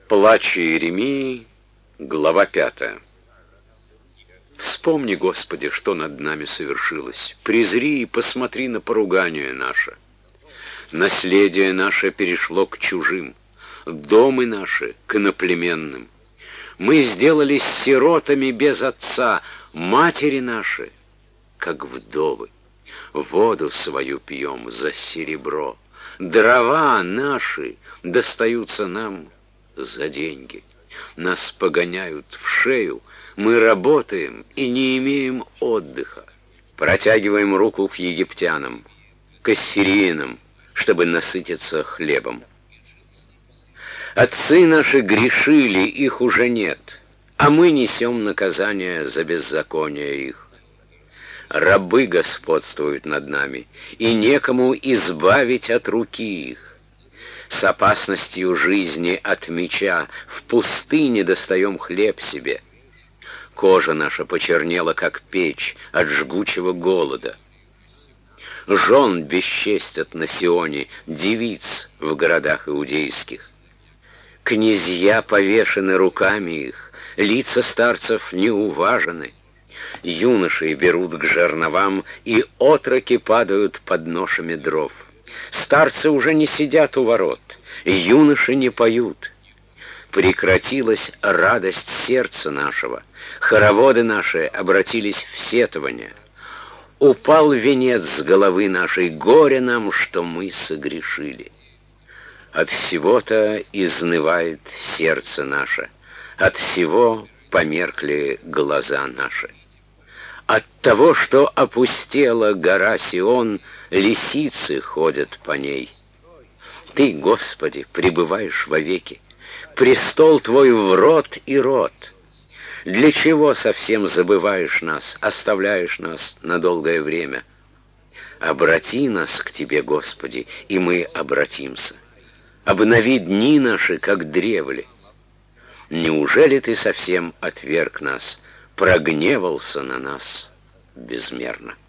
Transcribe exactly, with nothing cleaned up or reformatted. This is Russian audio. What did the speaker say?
Плач Иеремии, глава пятая. Вспомни, Господи, что над нами совершилось. Презри и посмотри на поругание наше. Наследие наше перешло к чужим, домы наши к иноплеменным. Мы сделались сиротами без отца, матери наши, как вдовы. Воду свою пьем за серебро, дрова наши достаются нам за деньги. Нас погоняют в шею, мы работаем и не имеем отдыха. Протягиваем руку к египтянам, к ассириянам, чтобы насытиться хлебом. Отцы наши грешили, их уже нет, а мы несем наказание за беззаконие их. Рабы господствуют над нами, и некому избавить от руки их. С опасностью жизни от меча в пустыне достаем хлеб себе. Кожа наша почернела, как печь, от жгучего голода. Жен бесчестят на Сионе, девиц в городах иудейских. Князья повешены руками их, лица старцев не уважены. Юноши берут к жерновам, и отроки падают под ношами дров. Старцы уже не сидят у ворот, юноши не поют. Прекратилась радость сердца нашего, хороводы наши обратились в сетование. Упал венец с головы нашей, горе нам, что мы согрешили. От всего-то изнывает сердце наше, от всего померкли глаза наши. От того, что опустела гора Сион, лисицы ходят по ней. Ты, Господи, пребываешь вовеки, престол Твой в род и род. Для чего совсем забываешь нас, оставляешь нас на долгое время? Обрати нас к Тебе, Господи, и мы обратимся. Обнови дни наши, как древле. Неужели Ты совсем отверг нас, прогневался на нас безмерно?